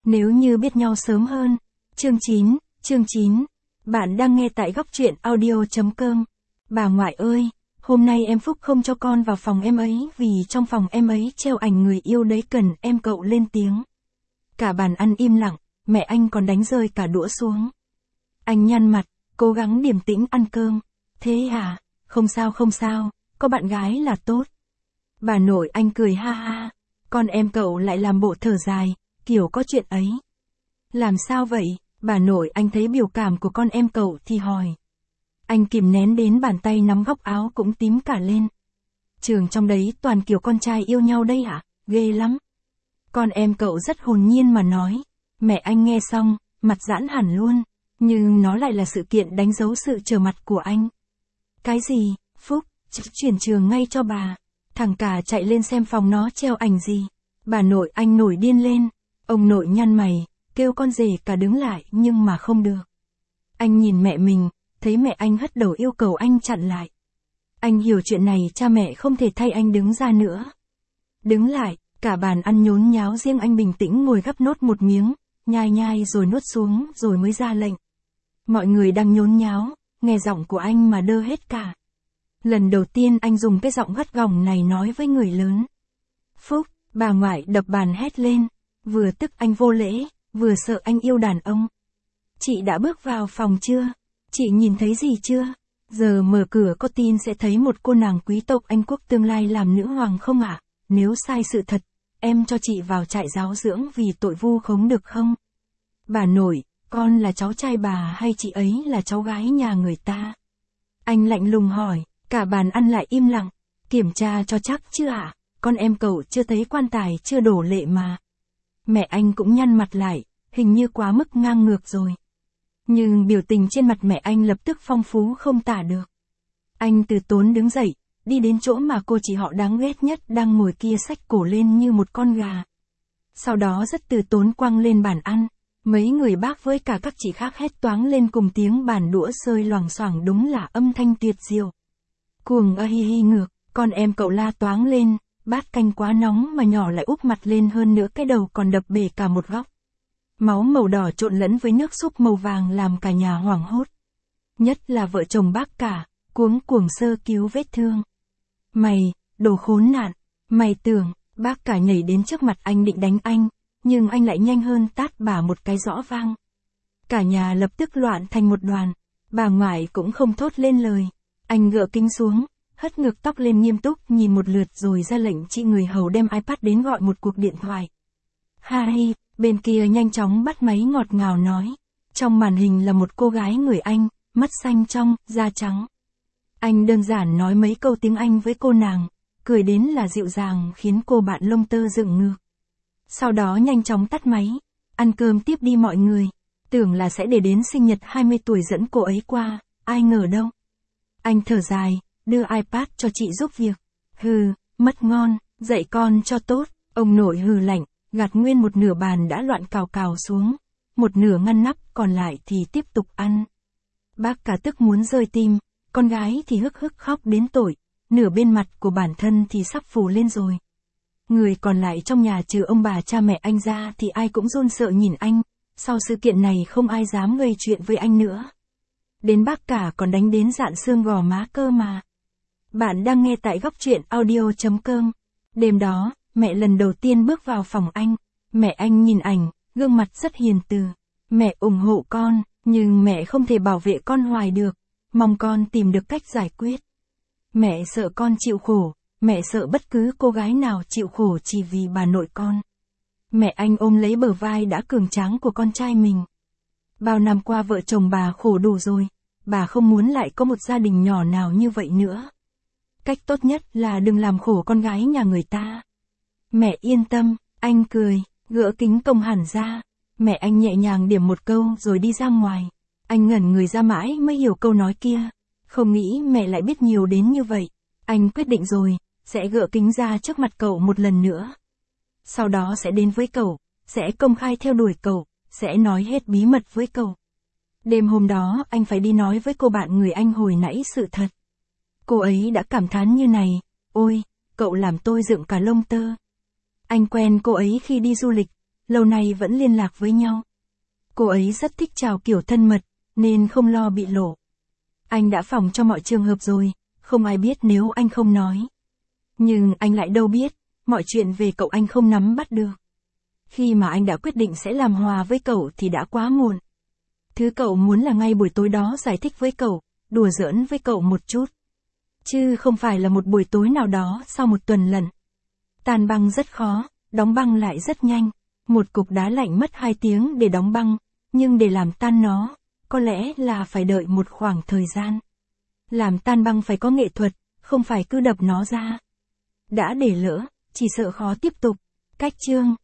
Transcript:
Nếu như biết nhau sớm hơn. Chương 9. Bạn đang nghe tại góc truyện audio.com. Bà ngoại ơi, hôm nay em Phúc không cho con vào phòng em ấy vì trong phòng em ấy treo ảnh người yêu đấy, cần em cậu lên tiếng. Cả bàn ăn im lặng, mẹ anh còn đánh rơi cả đũa xuống. Anh nhăn mặt, cố gắng điềm tĩnh ăn cơm. Thế à, không sao, có bạn gái là tốt. Bà nội anh cười ha ha, con em cậu lại làm bộ thở dài, kiểu có chuyện ấy. Làm sao vậy? Bà nội anh thấy biểu cảm của con em cậu thì hỏi. Anh kìm nén đến bàn tay nắm góc áo cũng tím cả lên. Trường trong đấy toàn kiểu con trai yêu nhau đây à? Ghê lắm. Con em cậu rất hồn nhiên mà nói. Mẹ anh nghe xong, mặt giãn hẳn luôn. Nhưng nó lại là sự kiện đánh dấu sự trở mặt của anh. Cái gì? Phúc, chuyển trường ngay cho bà. Thằng cả chạy lên xem phòng nó treo ảnh gì. Bà nội anh nổi điên lên. Ông nội nhăn mày, kêu con rể cả đứng lại nhưng mà không được. Anh nhìn mẹ mình, thấy mẹ anh hất đầu yêu cầu anh chặn lại. Anh hiểu chuyện này cha mẹ không thể thay anh đứng ra nữa. Đứng lại, cả bàn ăn nhốn nháo, riêng anh bình tĩnh ngồi gắp nốt một miếng, nhai rồi nuốt xuống rồi mới ra lệnh. Mọi người đang nhốn nháo, nghe giọng của anh mà đơ hết cả. Lần đầu tiên anh dùng cái giọng gắt gỏng này nói với người lớn. Phúc, bà ngoại đập bàn hét lên, vừa tức anh vô lễ, vừa sợ anh yêu đàn ông. Chị đã bước vào phòng chưa? Chị nhìn thấy gì chưa? Giờ mở cửa có tin sẽ thấy một cô nàng quý tộc Anh quốc tương lai làm nữ hoàng không ạ? Nếu sai sự thật, em cho chị vào trại giáo dưỡng vì tội vu khống được không? Bà nội, con là cháu trai bà hay chị ấy là cháu gái nhà người ta? Anh lạnh lùng hỏi, cả bàn ăn lại im lặng. Kiểm tra cho chắc chưa ạ? Con em cậu chưa thấy quan tài chưa đổ lệ mà. Mẹ anh cũng nhăn mặt lại, hình như quá mức ngang ngược rồi. Nhưng biểu tình trên mặt mẹ anh lập tức phong phú không tả được. Anh từ tốn đứng dậy, đi đến chỗ mà cô chị họ đáng ghét nhất đang ngồi kia xách cổ lên như một con gà. Sau đó rất từ tốn quăng lên bàn ăn. Mấy người bác với cả các chị khác hét toáng lên cùng tiếng bàn đũa rơi loảng xoảng, đúng là âm thanh tuyệt diệu. Cuồng a hi hi ngược, con em cậu la toáng lên, bát canh quá nóng mà nhỏ lại úp mặt lên, hơn nữa cái đầu còn đập bể cả một góc. Máu màu đỏ trộn lẫn với nước súp màu vàng làm cả nhà hoảng hốt. Nhất là vợ chồng bác cả, cuống sơ cứu vết thương. Mày, đồ khốn nạn, mày tưởng, bác cả nhảy đến trước mặt anh định đánh anh, nhưng anh lại nhanh hơn tát bà một cái rõ vang. Cả nhà lập tức loạn thành một đoàn, bà ngoại cũng không thốt lên lời. Anh gỡ kính xuống, hất ngược tóc lên nghiêm túc nhìn một lượt rồi ra lệnh chị người hầu đem iPad đến gọi một cuộc điện thoại. Harry, bên kia nhanh chóng bắt máy ngọt ngào nói. Trong màn hình là một cô gái người Anh, mắt xanh trong, da trắng. Anh đơn giản nói mấy câu tiếng Anh với cô nàng, cười đến là dịu dàng khiến cô bạn lông tơ dựng ngược. Sau đó nhanh chóng tắt máy, ăn cơm tiếp đi mọi người. Tưởng là sẽ để đến sinh nhật 20 tuổi dẫn cô ấy qua, ai ngờ đâu. Anh thở dài, đưa iPad cho chị giúp việc. Hừ, mất ngon, dạy con cho tốt. Ông nội hừ lạnh, gạt nguyên một nửa bàn đã loạn cào xuống. Một nửa ngăn nắp, còn lại thì tiếp tục ăn. Bác cả tức muốn rơi tim, con gái thì hức hức khóc đến tội. Nửa bên mặt của bản thân thì sắp phù lên rồi. Người còn lại trong nhà trừ ông bà cha mẹ anh ra thì ai cũng run sợ nhìn anh. Sau sự kiện này không ai dám gây chuyện với anh nữa. Đến bác cả còn đánh đến rạn xương gò má cơ mà. Bạn đang nghe tại góc truyện audio.com. Đêm đó, mẹ lần đầu tiên bước vào phòng anh. Mẹ anh nhìn ảnh, gương mặt rất hiền từ. Mẹ ủng hộ con, nhưng mẹ không thể bảo vệ con hoài được. Mong con tìm được cách giải quyết. Mẹ sợ con chịu khổ, mẹ sợ bất cứ cô gái nào chịu khổ chỉ vì bà nội con. Mẹ anh ôm lấy bờ vai đã cường tráng của con trai mình. Bao năm qua vợ chồng bà khổ đủ rồi, bà không muốn lại có một gia đình nhỏ nào như vậy nữa. Cách tốt nhất là đừng làm khổ con gái nhà người ta. Mẹ yên tâm, anh cười, gỡ kính công hẳn ra. Mẹ anh nhẹ nhàng điểm một câu rồi đi ra ngoài. Anh ngẩn người ra mãi mới hiểu câu nói kia. Không nghĩ mẹ lại biết nhiều đến như vậy. Anh quyết định rồi, sẽ gỡ kính ra trước mặt cậu một lần nữa. Sau đó sẽ đến với cậu, sẽ công khai theo đuổi cậu, sẽ nói hết bí mật với cậu. Đêm hôm đó anh phải đi nói với cô bạn người Anh hồi nãy sự thật. Cô ấy đã cảm thán như này, ôi, cậu làm tôi dựng cả lông tơ. Anh quen cô ấy khi đi du lịch, lâu nay vẫn liên lạc với nhau. Cô ấy rất thích chào kiểu thân mật, nên không lo bị lộ. Anh đã phòng cho mọi trường hợp rồi, không ai biết nếu anh không nói. Nhưng anh lại đâu biết, mọi chuyện về cậu anh không nắm bắt được. Khi mà anh đã quyết định sẽ làm hòa với cậu thì đã quá muộn. Thứ cậu muốn là ngay buổi tối đó giải thích với cậu, đùa giỡn với cậu một chút. Chứ không phải là một buổi tối nào đó sau một tuần lận. Tan băng rất khó, đóng băng lại rất nhanh. Một cục đá lạnh mất 2 tiếng để đóng băng, nhưng để làm tan nó, có lẽ là phải đợi một khoảng thời gian. Làm tan băng phải có nghệ thuật, không phải cứ đập nó ra. Đã để lỡ, chỉ sợ khó tiếp tục. Cách chương